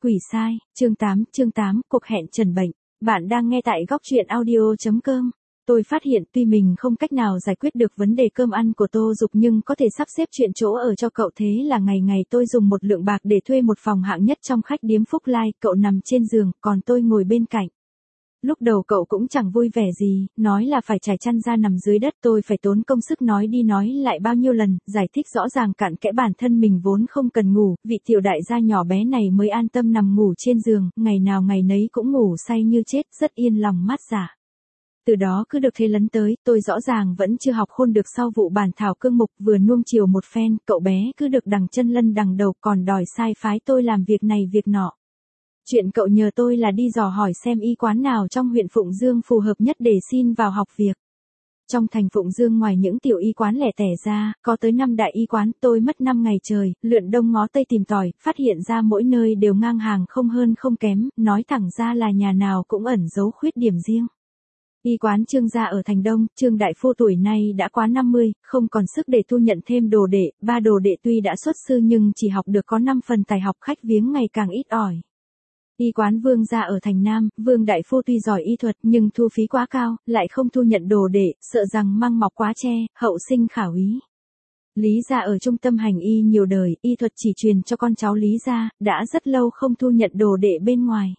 Quỷ sai, chương 8, cuộc hẹn trần bệnh. Bạn đang nghe tại góc truyện audio.com. Tôi phát hiện tuy mình không cách nào giải quyết được vấn đề cơm ăn của Tô Dục nhưng có thể sắp xếp chuyện chỗ ở cho cậu, thế là ngày ngày tôi dùng một lượng bạc để thuê một phòng hạng nhất trong khách điếm Phúc Lai, cậu nằm trên giường, còn tôi ngồi bên cạnh. Lúc đầu cậu cũng chẳng vui vẻ gì, nói là phải trải chăn ra nằm dưới đất, tôi phải tốn công sức nói đi nói lại bao nhiêu lần, giải thích rõ ràng cặn kẽ bản thân mình vốn không cần ngủ, vị tiểu đại gia nhỏ bé này mới an tâm nằm ngủ trên giường, ngày nào ngày nấy cũng ngủ say như chết, rất yên lòng mát dạ. Từ đó cứ được thế lấn tới, tôi rõ ràng vẫn chưa học khôn được sau vụ bản thảo cương mục vừa nuông chiều một phen, cậu bé cứ được đằng chân lân đằng đầu còn đòi sai phái tôi làm việc này việc nọ. Chuyện cậu nhờ tôi là đi dò hỏi xem y quán nào trong huyện Phụng Dương phù hợp nhất để xin vào học việc. Trong thành Phụng Dương ngoài những tiểu y quán lẻ tẻ ra, có tới 5 đại y quán, tôi mất 5 ngày trời, lượn đông ngó tây tìm tòi, phát hiện ra mỗi nơi đều ngang hàng không hơn không kém, nói thẳng ra là nhà nào cũng ẩn giấu khuyết điểm riêng. Y quán Trương gia ở thành Đông, Trương đại phu tuổi nay đã quá 50, không còn sức để thu nhận thêm đồ đệ, 3 đồ đệ tuy đã xuất sư nhưng chỉ học được có 5 phần tài học, khách viếng ngày càng ít ỏi. Y quán Vương gia ở thành Nam, Vương đại phu tuy giỏi y thuật nhưng thu phí quá cao, lại không thu nhận đồ đệ, sợ rằng măng mọc quá che, hậu sinh khả úy. Lý gia ở trung tâm hành y nhiều đời, y thuật chỉ truyền cho con cháu Lý gia, đã rất lâu không thu nhận đồ đệ bên ngoài.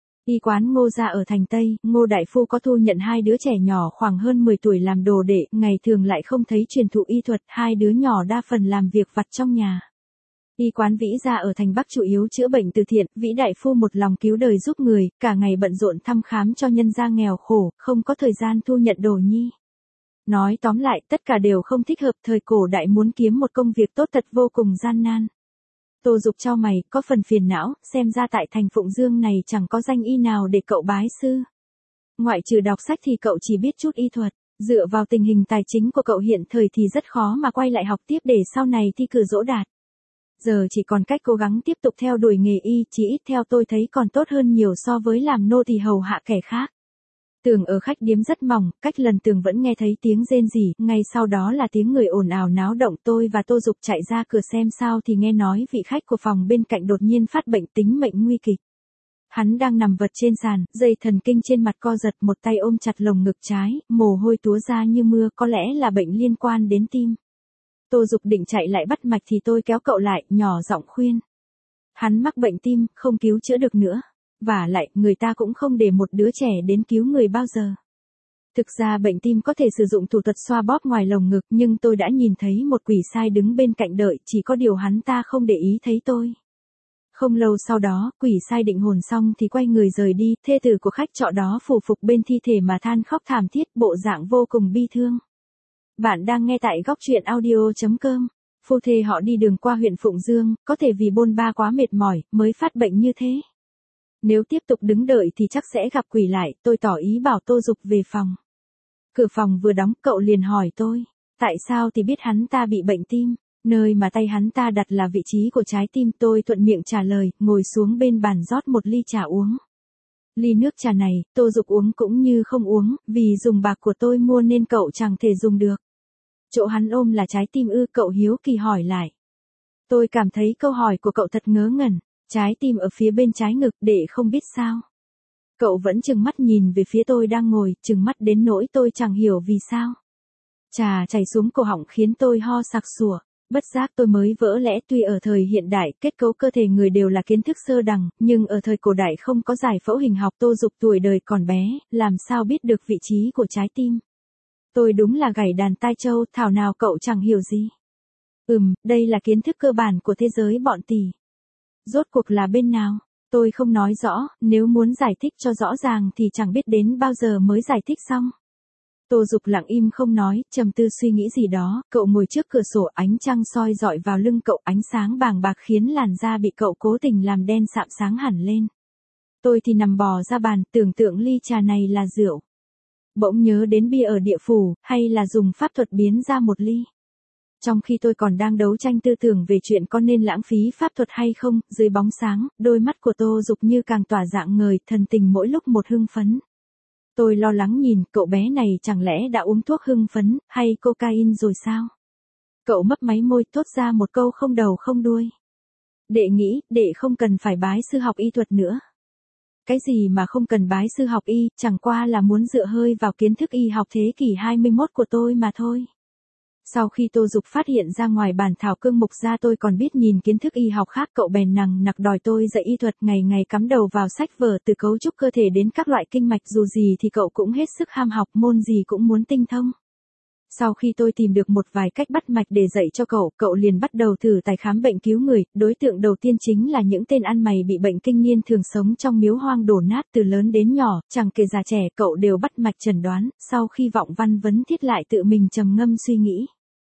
Y quán Ngô gia ở thành Tây, Ngô đại phu có thu nhận 2 đứa trẻ nhỏ khoảng hơn 10 tuổi làm đồ đệ, ngày thường lại không thấy truyền thụ y thuật, 2 đứa nhỏ đa phần làm việc vặt trong nhà. Y quán Vĩ gia ở thành Bắc chủ yếu chữa bệnh từ thiện, Vĩ đại phu một lòng cứu đời giúp người, cả ngày bận rộn thăm khám cho nhân gia nghèo khổ, không có thời gian thu nhận đồ nhi. Nói tóm lại, tất cả đều không thích hợp, thời cổ đại muốn kiếm một công việc tốt thật vô cùng gian nan. Tô Dục chau mày, có phần phiền não, xem ra tại thành Phụng Dương này chẳng có danh y nào để cậu bái sư. Ngoại trừ đọc sách thì cậu chỉ biết chút y thuật, dựa vào tình hình tài chính của cậu hiện thời thì rất khó mà quay lại học tiếp để sau này thi cử đỗ đạt. Giờ chỉ còn cách cố gắng tiếp tục theo đuổi nghề y, chỉ ít theo tôi thấy còn tốt hơn nhiều so với làm nô tỳ hầu hạ kẻ khác. Tường ở khách điếm rất mỏng, cách lần tường vẫn nghe thấy tiếng rên rỉ, ngay sau đó là tiếng người ồn ào náo động. Tôi và Tô Dục chạy ra cửa xem sao thì nghe nói vị khách của phòng bên cạnh đột nhiên phát bệnh, tính mệnh nguy kịch. Hắn đang nằm vật trên sàn, dây thần kinh trên mặt co giật, một tay ôm chặt lồng ngực trái, mồ hôi túa ra như mưa, có lẽ là bệnh liên quan đến tim. Tô Dục định chạy lại bắt mạch thì tôi kéo cậu lại, nhỏ giọng khuyên. Hắn mắc bệnh tim, không cứu chữa được nữa. Vả lại, người ta cũng không để một đứa trẻ đến cứu người bao giờ. Thực ra bệnh tim có thể sử dụng thủ thuật xoa bóp ngoài lồng ngực, nhưng tôi đã nhìn thấy một quỷ sai đứng bên cạnh đợi, chỉ có điều hắn ta không để ý thấy tôi. Không lâu sau đó, quỷ sai định hồn xong thì quay người rời đi, thê tử của khách trọ đó phủ phục bên thi thể mà than khóc thảm thiết, bộ dạng vô cùng bi thương. Bạn đang nghe tại góc truyện audio.com. Phu thê họ đi đường qua huyện Phụng Dương, có thể vì bôn ba quá mệt mỏi, mới phát bệnh như thế. Nếu tiếp tục đứng đợi thì chắc sẽ gặp quỷ lại, tôi tỏ ý bảo Tô Dục về phòng. Cửa phòng vừa đóng, cậu liền hỏi tôi, tại sao thì biết hắn ta bị bệnh tim, nơi mà tay hắn ta đặt là vị trí của trái tim. Tôi thuận miệng trả lời, ngồi xuống bên bàn rót một ly trà uống. Ly nước trà này, Tô Dục uống cũng như không uống, vì dùng bạc của tôi mua nên cậu chẳng thể dùng được. Chỗ hắn ôm là trái tim ư? Cậu hiếu kỳ hỏi lại. Tôi cảm thấy câu hỏi của cậu thật ngớ ngẩn. Trái tim ở phía bên trái ngực, để không biết sao. Cậu vẫn trừng mắt nhìn về phía tôi đang ngồi, trừng mắt đến nỗi tôi chẳng hiểu vì sao. Trà chảy xuống cổ họng khiến tôi ho sặc sủa. Bất giác tôi mới vỡ lẽ, tuy ở thời hiện đại, kết cấu cơ thể người đều là kiến thức sơ đẳng, nhưng ở thời cổ đại không có giải phẫu hình học. Tô Dục tuổi đời còn bé, làm sao biết được vị trí của trái tim. Tôi đúng là gảy đàn tai trâu, thảo nào cậu chẳng hiểu gì. Đây là kiến thức cơ bản của thế giới bọn tỳ. Rốt cuộc là bên nào? Tôi không nói rõ, nếu muốn giải thích cho rõ ràng thì chẳng biết đến bao giờ mới giải thích xong. Tô Dục lặng im không nói, trầm tư suy nghĩ gì đó, cậu ngồi trước cửa sổ, ánh trăng soi dọi vào lưng cậu, ánh sáng bàng bạc khiến làn da bị cậu cố tình làm đen sạm sáng hẳn lên. Tôi thì nằm bò ra bàn, tưởng tượng ly trà này là rượu. Bỗng nhớ đến bia ở địa phủ, hay là dùng pháp thuật biến ra một ly. Trong khi tôi còn đang đấu tranh tư tưởng về chuyện có nên lãng phí pháp thuật hay không, dưới bóng sáng, đôi mắt của Tô Dục như càng tỏa rạng ngời, thần tình mỗi lúc một hưng phấn. Tôi lo lắng nhìn, cậu bé này chẳng lẽ đã uống thuốc hưng phấn, hay cocaine rồi sao? Cậu mấp máy môi, thốt ra một câu không đầu không đuôi. Đệ nghĩ, đệ không cần phải bái sư học y thuật nữa. Cái gì mà không cần bái sư học y, chẳng qua là muốn dựa hơi vào kiến thức y học thế kỷ 21 của tôi mà thôi. Sau khi Tô Dục phát hiện ra ngoài bản thảo cương mục ra tôi còn biết nhìn kiến thức y học khác, cậu bèn nằng nặc đòi tôi dạy y thuật, ngày ngày cắm đầu vào sách vở từ cấu trúc cơ thể đến các loại kinh mạch, dù gì thì cậu cũng hết sức ham học, môn gì cũng muốn tinh thông. Sau khi tôi tìm được một vài cách bắt mạch để dạy cho cậu liền bắt đầu thử tài khám bệnh cứu người, đối tượng đầu tiên chính là những tên ăn mày bị bệnh kinh niên thường sống trong miếu hoang đổ nát, từ lớn đến nhỏ, chẳng kể già trẻ, cậu đều bắt mạch chẩn đoán, sau khi vọng văn vấn thiết lại tự mình trầm ngâm suy nghĩ.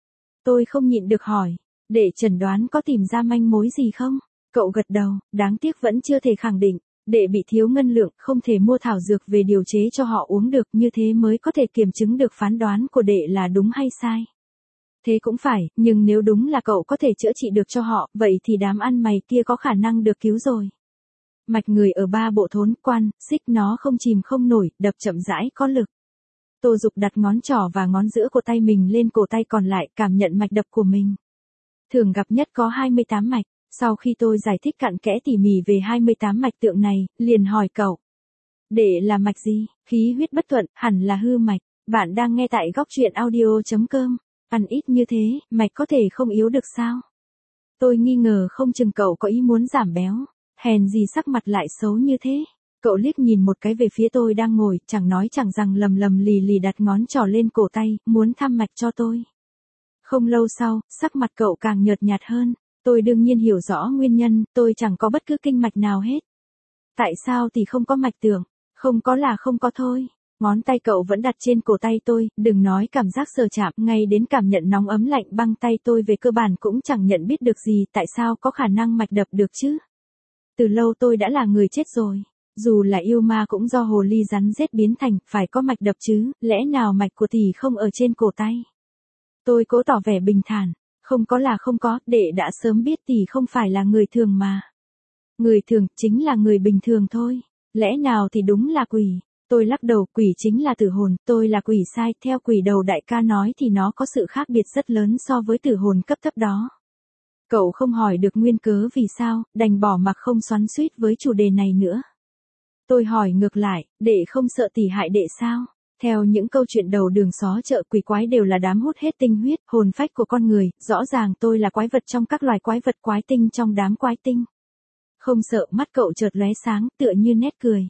Tôi không nhịn được hỏi, để chẩn đoán có tìm ra manh mối gì không? Cậu gật đầu, đáng tiếc vẫn chưa thể khẳng định. Đệ bị thiếu ngân lượng, không thể mua thảo dược về điều chế cho họ uống được, như thế mới có thể kiểm chứng được phán đoán của đệ là đúng hay sai. Thế cũng phải, nhưng nếu đúng là cậu có thể chữa trị được cho họ, vậy thì đám ăn mày kia có khả năng được cứu rồi. Mạch người ở ba bộ thốn, quan, xích nó không chìm không nổi, đập chậm rãi có lực. Tô Dục đặt ngón trỏ và ngón giữa của tay mình lên cổ tay còn lại, cảm nhận mạch đập của mình. Thường gặp nhất có 28 mạch. Sau khi tôi giải thích cặn kẽ tỉ mỉ về 28 mạch tượng này, liền hỏi cậu. Để là mạch gì? Khí huyết bất thuận, hẳn là hư mạch. Bạn đang nghe tại góc truyện audio.com. Ăn ít như thế, mạch có thể không yếu được sao? Tôi nghi ngờ không chừng cậu có ý muốn giảm béo. Hèn gì sắc mặt lại xấu như thế. Cậu liếc nhìn một cái về phía tôi đang ngồi, chẳng nói chẳng rằng lầm lầm lì lì đặt ngón trỏ lên cổ tay, muốn thăm mạch cho tôi. Không lâu sau, sắc mặt cậu càng nhợt nhạt hơn. Tôi đương nhiên hiểu rõ nguyên nhân, tôi chẳng có bất cứ kinh mạch nào hết. Tại sao thì không có mạch tượng? Không có là không có thôi. Ngón tay cậu vẫn đặt trên cổ tay tôi, đừng nói cảm giác sờ chạm, ngay đến cảm nhận nóng ấm lạnh băng tay tôi về cơ bản cũng chẳng nhận biết được gì, tại sao có khả năng mạch đập được chứ? Từ lâu tôi đã là người chết rồi. Dù là yêu ma cũng do hồ ly rắn rết biến thành, phải có mạch đập chứ, lẽ nào mạch của tỷ không ở trên cổ tay? Tôi cố tỏ vẻ bình thản. Không có là không có, đệ đã sớm biết tỷ không phải là người thường mà. Người thường chính là người bình thường thôi. Lẽ nào thì đúng là quỷ. Tôi lắc đầu, quỷ chính là tử hồn, tôi là quỷ sai, theo quỷ đầu đại ca nói thì nó có sự khác biệt rất lớn so với tử hồn cấp thấp đó. Cậu không hỏi được nguyên cớ vì sao, đành bỏ mặc không xoắn xuýt với chủ đề này nữa. Tôi hỏi ngược lại, đệ không sợ tỷ hại đệ sao? Theo những câu chuyện đầu đường xó chợ, quỷ quái đều là đám hút hết tinh huyết, hồn phách của con người, rõ ràng tôi là quái vật trong các loài quái vật, quái tinh trong đám quái tinh. Không sợ, mắt cậu chợt lóe sáng, tựa như nét cười.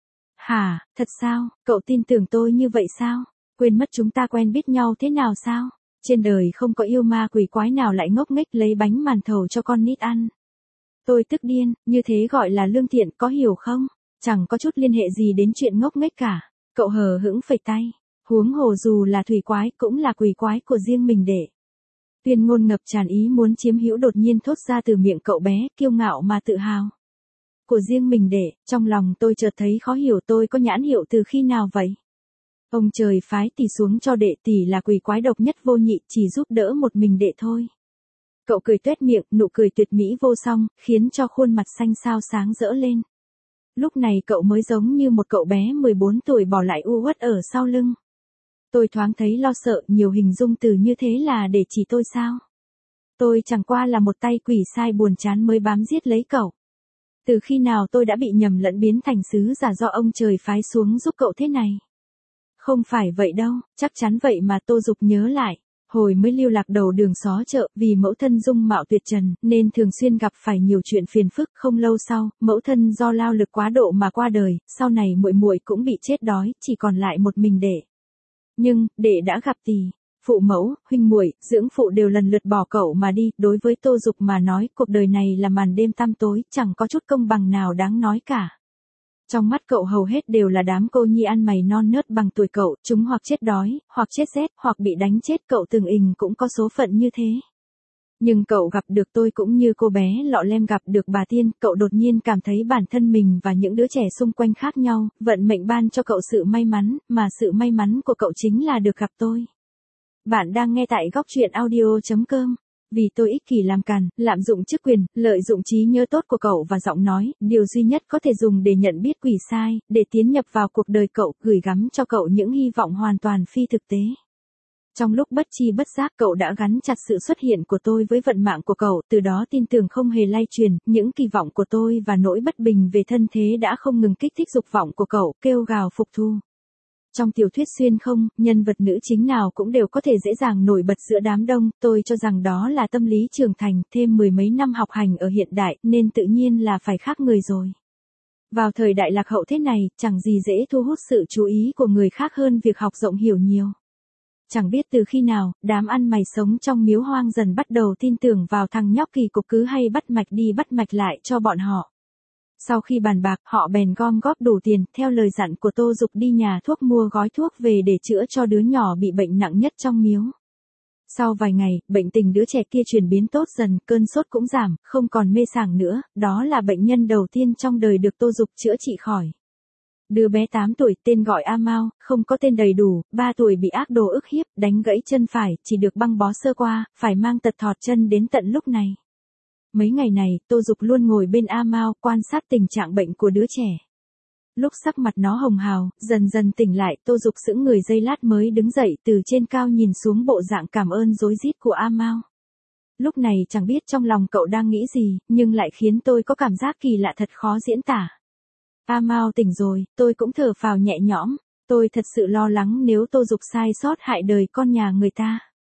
Hả, thật sao, cậu tin tưởng tôi như vậy sao? Quên mất chúng ta quen biết nhau thế nào sao? Trên đời không có yêu ma quỷ quái nào lại ngốc nghếch lấy bánh màn thầu cho con nít ăn. Tôi tức điên, như thế gọi là lương thiện, có hiểu không? Chẳng có chút liên hệ gì đến chuyện ngốc nghếch cả. Cậu hờ hững phẩy tay. Huống hồ dù là thủy quái cũng là quỷ quái của riêng mình đệ. Tuyên ngôn ngập tràn ý muốn chiếm hữu đột nhiên thốt ra từ miệng cậu bé, kiêu ngạo mà tự hào. Của riêng mình đệ, trong lòng tôi chợt thấy khó hiểu, tôi có nhãn hiệu từ khi nào vậy? Ông trời phái tỷ xuống cho đệ, tỷ là quỷ quái độc nhất vô nhị, chỉ giúp đỡ một mình đệ thôi. Cậu cười tuét miệng, nụ cười tuyệt mỹ vô song, khiến cho khuôn mặt xanh xao sáng rỡ lên. Lúc này cậu mới giống như một cậu bé 14 tuổi bỏ lại u uất ở sau lưng. Tôi thoáng thấy lo sợ, nhiều hình dung từ như thế là để chỉ tôi sao? Tôi chẳng qua là một tay quỷ sai buồn chán mới bám giết lấy cậu. Từ khi nào tôi đã bị nhầm lẫn biến thành sứ giả do ông trời phái xuống giúp cậu thế này? Không phải vậy đâu, chắc chắn vậy mà. Tô Dục nhớ lại. Hồi mới lưu lạc đầu đường xó chợ, vì mẫu thân dung mạo tuyệt trần, nên thường xuyên gặp phải nhiều chuyện phiền phức. Không lâu sau, mẫu thân do lao lực quá độ mà qua đời, sau này muội muội cũng bị chết đói, chỉ còn lại một mình đệ. Nhưng, đệ đã gặp tỷ, phụ mẫu, huynh muội, dưỡng phụ đều lần lượt bỏ cậu mà đi. Đối với Tô Dục mà nói, cuộc đời này là màn đêm tăm tối, chẳng có chút công bằng nào đáng nói cả. Trong mắt cậu hầu hết đều là đám cô nhi ăn mày non nớt bằng tuổi cậu, chúng hoặc chết đói, hoặc chết rét, hoặc bị đánh chết, cậu từng ình cũng có số phận như thế. Nhưng cậu gặp được tôi cũng như cô bé lọ lem gặp được bà tiên, cậu đột nhiên cảm thấy bản thân mình và những đứa trẻ xung quanh khác nhau, vận mệnh ban cho cậu sự may mắn, mà sự may mắn của cậu chính là được gặp tôi. Bạn đang nghe tại góc truyện audio.com. Vì tôi ích kỷ làm càn, lạm dụng chức quyền, lợi dụng trí nhớ tốt của cậu và giọng nói, điều duy nhất có thể dùng để nhận biết quỷ sai, để tiến nhập vào cuộc đời cậu, gửi gắm cho cậu những hy vọng hoàn toàn phi thực tế. Trong lúc bất chi bất giác cậu đã gắn chặt sự xuất hiện của tôi với vận mạng của cậu, từ đó tin tưởng không hề lay truyền, những kỳ vọng của tôi và nỗi bất bình về thân thế đã không ngừng kích thích dục vọng của cậu, kêu gào phục thu. Trong tiểu thuyết xuyên không, nhân vật nữ chính nào cũng đều có thể dễ dàng nổi bật giữa đám đông, tôi cho rằng đó là tâm lý trưởng thành, thêm mười mấy năm học hành ở hiện đại, nên tự nhiên là phải khác người rồi. Vào thời đại lạc hậu thế này, chẳng gì dễ thu hút sự chú ý của người khác hơn việc học rộng hiểu nhiều. Chẳng biết từ khi nào, đám ăn mày sống trong miếu hoang dần bắt đầu tin tưởng vào thằng nhóc kỳ cục cứ hay bắt mạch đi bắt mạch lại cho bọn họ. Sau khi bàn bạc, họ bèn gom góp đủ tiền, theo lời dặn của Tô Dục đi nhà thuốc mua gói thuốc về để chữa cho đứa nhỏ bị bệnh nặng nhất trong miếu. Sau vài ngày, bệnh tình đứa trẻ kia chuyển biến tốt dần, cơn sốt cũng giảm, không còn mê sảng nữa, đó là bệnh nhân đầu tiên trong đời được Tô Dục chữa trị khỏi. Đứa bé 8 tuổi, tên gọi A Mao, không có tên đầy đủ, 3 tuổi bị ác đồ ức hiếp, đánh gãy chân phải, chỉ được băng bó sơ qua, phải mang tật thọt chân đến tận lúc này. Mấy ngày này, Tô Dục luôn ngồi bên A Mao, quan sát tình trạng bệnh của đứa trẻ. Lúc sắc mặt nó hồng hào, dần dần tỉnh lại, Tô Dục sững người giây lát mới đứng dậy, từ trên cao nhìn xuống bộ dạng cảm ơn rối rít của A Mao. Lúc này chẳng biết trong lòng cậu đang nghĩ gì, nhưng lại khiến tôi có cảm giác kỳ lạ thật khó diễn tả. A Mao tỉnh rồi, tôi cũng thở phào nhẹ nhõm, tôi thật sự lo lắng nếu Tô Dục sai sót hại đời con nhà người ta.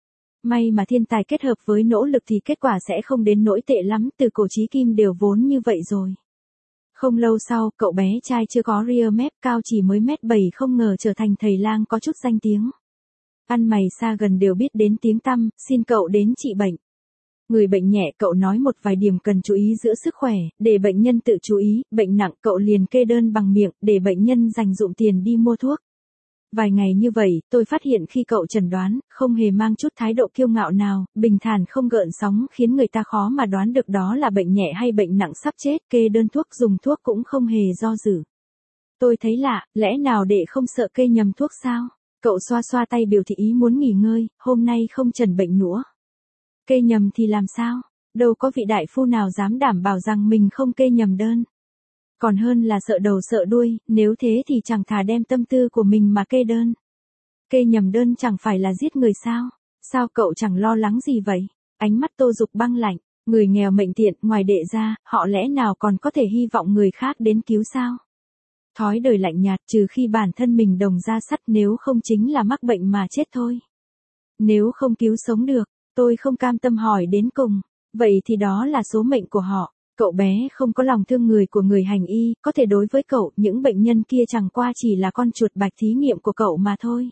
May mà thiên tài kết hợp với nỗ lực thì kết quả sẽ không đến nỗi tệ lắm, từ cổ chí kim đều vốn như vậy rồi. Không lâu sau, cậu bé trai chưa có ria mép, cao chỉ mới mét 7 không ngờ trở thành thầy lang có chút danh tiếng. Ăn mày xa gần đều biết đến tiếng tăm, xin cậu đến trị bệnh. Người bệnh nhẹ cậu nói một vài điểm cần chú ý giữa sức khỏe, để bệnh nhân tự chú ý, bệnh nặng cậu liền kê đơn bằng miệng, để bệnh nhân dành dụm tiền đi mua thuốc. Vài ngày như vậy, tôi phát hiện khi cậu chẩn đoán, không hề mang chút thái độ kiêu ngạo nào, bình thản không gợn sóng khiến người ta khó mà đoán được đó là bệnh nhẹ hay bệnh nặng sắp chết, kê đơn thuốc dùng thuốc cũng không hề do dự. Tôi thấy lạ, lẽ nào để không sợ kê nhầm thuốc sao? Cậu xoa xoa tay biểu thị ý muốn nghỉ ngơi, hôm nay không chẩn bệnh nữa. Kê nhầm thì làm sao? Đâu có vị đại phu nào dám đảm bảo rằng mình không kê nhầm đơn. Còn hơn là sợ đầu sợ đuôi, nếu thế thì chẳng thà đem tâm tư của mình mà kê đơn. Kê nhầm đơn chẳng phải là giết người sao? Sao cậu chẳng lo lắng gì vậy? Ánh mắt Tô Dục băng lạnh, người nghèo mệnh tiện, ngoài đệ ra, họ lẽ nào còn có thể hy vọng người khác đến cứu sao? Thói đời lạnh nhạt trừ khi bản thân mình đồng ra sắt, nếu không chính là mắc bệnh mà chết thôi. Nếu không cứu sống được, tôi không cam tâm hỏi đến cùng, vậy thì đó là số mệnh của họ. Cậu bé không có lòng thương người của người hành y, có thể đối với cậu, những bệnh nhân kia chẳng qua chỉ là con chuột bạch thí nghiệm của cậu mà thôi.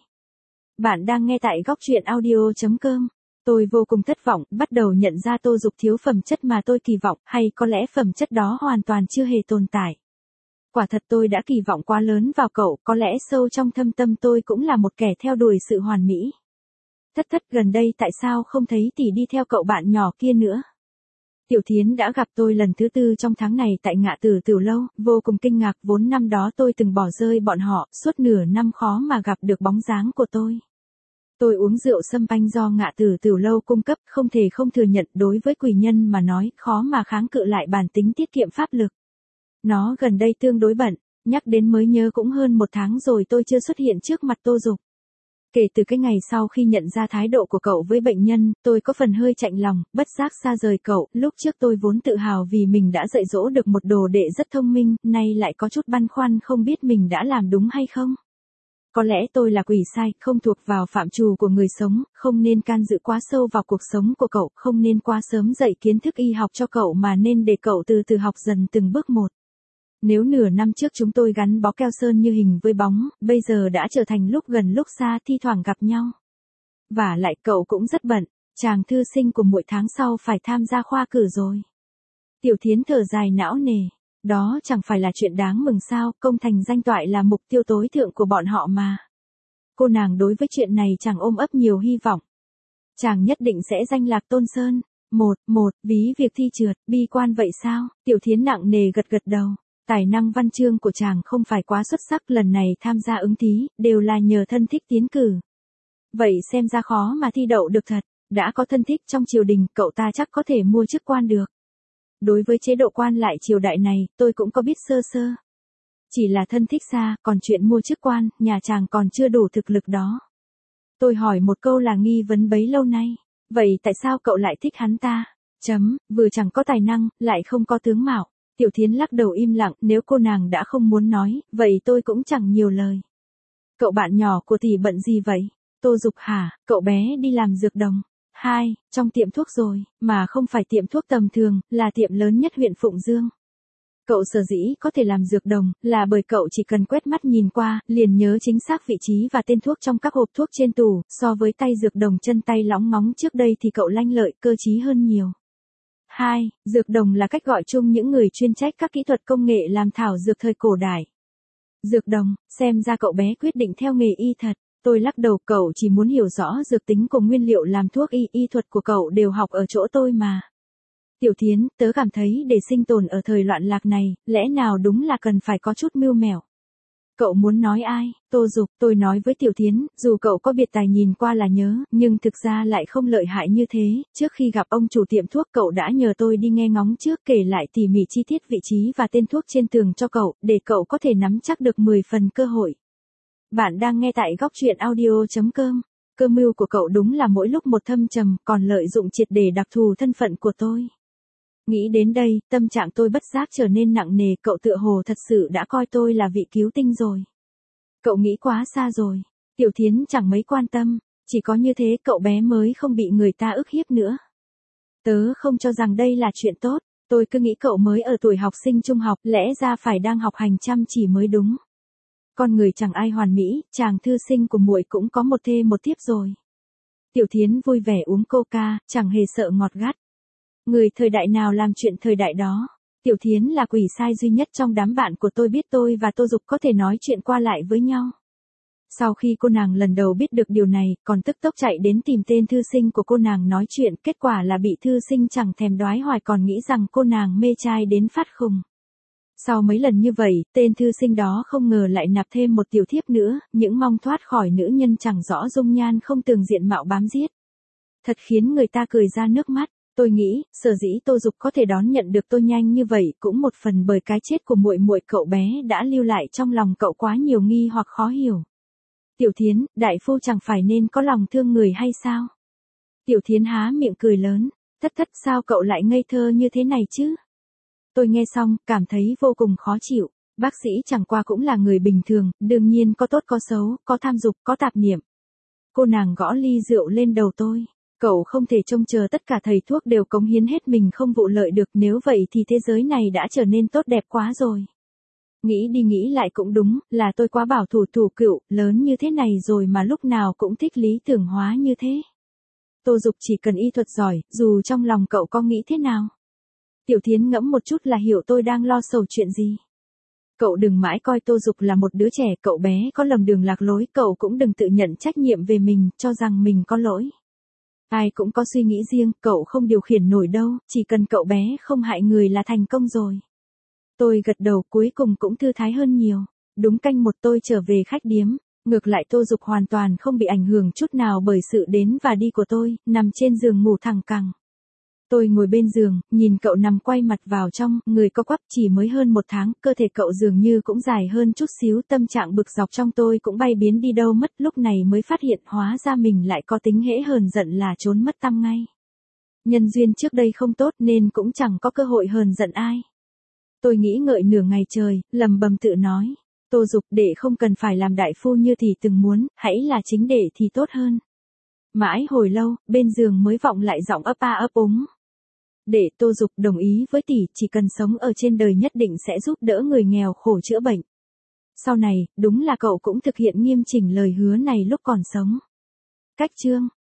Bạn đang nghe tại góc truyện audio.com. Tôi vô cùng thất vọng, bắt đầu nhận ra Tô Dục thiếu phẩm chất mà tôi kỳ vọng, hay có lẽ phẩm chất đó hoàn toàn chưa hề tồn tại. Quả thật tôi đã kỳ vọng quá lớn vào cậu, có lẽ sâu trong thâm tâm tôi cũng là một kẻ theo đuổi sự hoàn mỹ. Thất gần đây tại sao không thấy tỷ đi theo cậu bạn nhỏ kia nữa? Tiểu Thiến đã gặp tôi lần thứ 4 trong tháng này tại ngã tử Tiểu Lâu, vô cùng kinh ngạc, vốn năm đó tôi từng bỏ rơi bọn họ, suốt nửa năm khó mà gặp được bóng dáng của tôi. Tôi uống rượu sâm panh do ngã tử Tiểu Lâu cung cấp, không thể không thừa nhận đối với quỷ nhân mà nói, khó mà kháng cự lại bản tính tiết kiệm pháp lực. Nó gần đây tương đối bận, nhắc đến mới nhớ cũng hơn 1 tháng rồi tôi chưa xuất hiện trước mặt Tô Dục. Kể từ cái ngày sau khi nhận ra thái độ của cậu với bệnh nhân, tôi có phần hơi chạnh lòng, bất giác xa rời cậu, lúc trước tôi vốn tự hào vì mình đã dạy dỗ được một đồ đệ rất thông minh, nay lại có chút băn khoăn không biết mình đã làm đúng hay không. Có lẽ tôi là quỷ sai, không thuộc vào phạm trù của người sống, không nên can dự quá sâu vào cuộc sống của cậu, không nên quá sớm dạy kiến thức y học cho cậu mà nên để cậu từ từ học dần từng bước một. Nếu nửa năm trước chúng tôi gắn bó keo sơn như hình với bóng, bây giờ đã trở thành lúc gần lúc xa, thi thoảng gặp nhau. Và lại cậu cũng rất bận, chàng thư sinh của mỗi tháng sau phải tham gia khoa cử rồi. Tiểu Thiến thở dài não nề, đó chẳng phải là chuyện đáng mừng sao, công thành danh toại là mục tiêu tối thượng của bọn họ mà. Cô nàng đối với chuyện này chẳng ôm ấp nhiều hy vọng. Chàng nhất định sẽ danh lạc Tôn Sơn. Ví việc thi trượt, bi quan vậy sao? Tiểu Thiến nặng nề gật đầu. Tài năng văn chương của chàng không phải quá xuất sắc, lần này tham gia ứng thí, đều là nhờ thân thích tiến cử. Vậy xem ra khó mà thi đậu được thật, đã có thân thích trong triều đình, cậu ta chắc có thể mua chức quan được. Đối với chế độ quan lại triều đại này, tôi cũng có biết sơ sơ. Chỉ là thân thích xa, còn chuyện mua chức quan, nhà chàng còn chưa đủ thực lực đó. Tôi hỏi một câu là nghi vấn bấy lâu nay. Vậy tại sao cậu lại thích hắn ta? Vừa chẳng có tài năng, lại không có tướng mạo. Tiểu Thiến lắc đầu im lặng, nếu cô nàng đã không muốn nói, vậy tôi cũng chẳng nhiều lời. Cậu bạn nhỏ của tỷ bận gì vậy? Tô Dục hả, cậu bé đi làm dược đồng. Trong tiệm thuốc rồi, mà không phải tiệm thuốc tầm thường, là tiệm lớn nhất huyện Phụng Dương. Cậu sở dĩ có thể làm dược đồng, là bởi cậu chỉ cần quét mắt nhìn qua, liền nhớ chính xác vị trí và tên thuốc trong các hộp thuốc trên tủ, so với tay dược đồng chân tay lóng ngóng trước đây thì cậu lanh lợi, cơ trí hơn nhiều. Dược đồng là cách gọi chung những người chuyên trách các kỹ thuật công nghệ làm thảo dược thời cổ đại. Dược đồng, xem ra cậu bé quyết định theo nghề y thật. Tôi lắc đầu, cậu chỉ muốn hiểu rõ dược tính cùng nguyên liệu làm thuốc y thuật của cậu đều học ở chỗ tôi mà. Tiểu Thiến, tớ cảm thấy để sinh tồn ở thời loạn lạc này, lẽ nào đúng là cần phải có chút mưu mẹo. Cậu muốn nói ai? Tô Dục, tôi nói với Tiểu Thiến, dù cậu có biệt tài nhìn qua là nhớ, nhưng thực ra lại không lợi hại như thế. Trước khi gặp ông chủ tiệm thuốc cậu đã nhờ tôi đi nghe ngóng trước, kể lại tỉ mỉ chi tiết vị trí và tên thuốc trên tường cho cậu, để cậu có thể nắm chắc được 10 phần cơ hội. Bạn đang nghe tại góc truyện audio.com. Cơ mưu của cậu đúng là mỗi lúc một thâm trầm, còn lợi dụng triệt để đặc thù thân phận của tôi. Nghĩ đến đây, tâm trạng tôi bất giác trở nên nặng nề, cậu tựa hồ thật sự đã coi tôi là vị cứu tinh rồi. Cậu nghĩ quá xa rồi. Tiểu Thiến chẳng mấy quan tâm, chỉ có như thế cậu bé mới không bị người ta ức hiếp nữa. Tớ không cho rằng đây là chuyện tốt, tôi cứ nghĩ cậu mới ở tuổi học sinh trung học, lẽ ra phải đang học hành chăm chỉ mới đúng. Con người chẳng ai hoàn mỹ, chàng thư sinh của muội cũng có một thê một thiếp rồi. Tiểu Thiến vui vẻ uống coca, chẳng hề sợ ngọt gắt. Người thời đại nào làm chuyện thời đại đó. Tiểu Thiến là quỷ sai duy nhất trong đám bạn của tôi biết tôi và Tô Dục có thể nói chuyện qua lại với nhau. Sau khi cô nàng lần đầu biết được điều này, còn tức tốc chạy đến tìm tên thư sinh của cô nàng nói chuyện, kết quả là bị thư sinh chẳng thèm đoái hoài còn nghĩ rằng cô nàng mê trai đến phát khùng. Sau mấy lần như vậy, tên thư sinh đó không ngờ lại nạp thêm một tiểu thiếp nữa, những mong thoát khỏi nữ nhân chẳng rõ dung nhan không tường diện mạo bám giết. Thật khiến người ta cười ra nước mắt. Tôi nghĩ, sở dĩ Tô Dục có thể đón nhận được tôi nhanh như vậy cũng một phần bởi cái chết của muội muội cậu bé đã lưu lại trong lòng cậu quá nhiều nghi hoặc khó hiểu. Tiểu Thiến, đại phu chẳng phải nên có lòng thương người hay sao? Tiểu Thiến há miệng cười lớn, thất sao cậu lại ngây thơ như thế này chứ? Tôi nghe xong, cảm thấy vô cùng khó chịu. Bác sĩ chẳng qua cũng là người bình thường, đương nhiên có tốt có xấu, có tham dục, có tạp niệm. Cô nàng gõ ly rượu lên đầu tôi. Cậu không thể trông chờ tất cả thầy thuốc đều cống hiến hết mình không vụ lợi được, nếu vậy thì thế giới này đã trở nên tốt đẹp quá rồi. Nghĩ đi nghĩ lại cũng đúng, là tôi quá bảo thủ thủ cựu, lớn như thế này rồi mà lúc nào cũng thích lý tưởng hóa như thế. Tô Dục chỉ cần y thuật giỏi, dù trong lòng cậu có nghĩ thế nào. Tiểu Thiến ngẫm một chút là hiểu tôi đang lo sầu chuyện gì. Cậu đừng mãi coi Tô Dục là một đứa trẻ, cậu bé có lầm đường lạc lối, cậu cũng đừng tự nhận trách nhiệm về mình, cho rằng mình có lỗi. Ai cũng có suy nghĩ riêng, cậu không điều khiển nổi đâu, chỉ cần cậu bé không hại người là thành công rồi. Tôi gật đầu, cuối cùng cũng thư thái hơn nhiều. Đúng canh một tôi trở về khách điếm, ngược lại Tô Dục hoàn toàn không bị ảnh hưởng chút nào bởi sự đến và đi của tôi, nằm trên giường ngủ thẳng cẳng. Tôi ngồi bên giường, nhìn cậu nằm quay mặt vào trong, người co quắp, chỉ mới hơn 1 tháng, cơ thể cậu dường như cũng dài hơn chút xíu, tâm trạng bực dọc trong tôi cũng bay biến đi đâu mất, lúc này mới phát hiện hóa ra mình lại có tính hễ hờn giận là trốn mất tăm ngay. Nhân duyên trước đây không tốt nên cũng chẳng có cơ hội hờn giận ai. Tôi nghĩ ngợi nửa ngày trời, lầm bầm tự nói, Tô Dục, đệ không cần phải làm đại phu như thì từng muốn, hãy là chính đệ thì tốt hơn. Mãi hồi lâu, bên giường mới vọng lại giọng ấp a ấp úng. Để Tô Dục đồng ý với tỷ, chỉ cần sống ở trên đời nhất định sẽ giúp đỡ người nghèo khổ chữa bệnh. Sau này, đúng là cậu cũng thực hiện nghiêm chỉnh lời hứa này lúc còn sống. Cách chương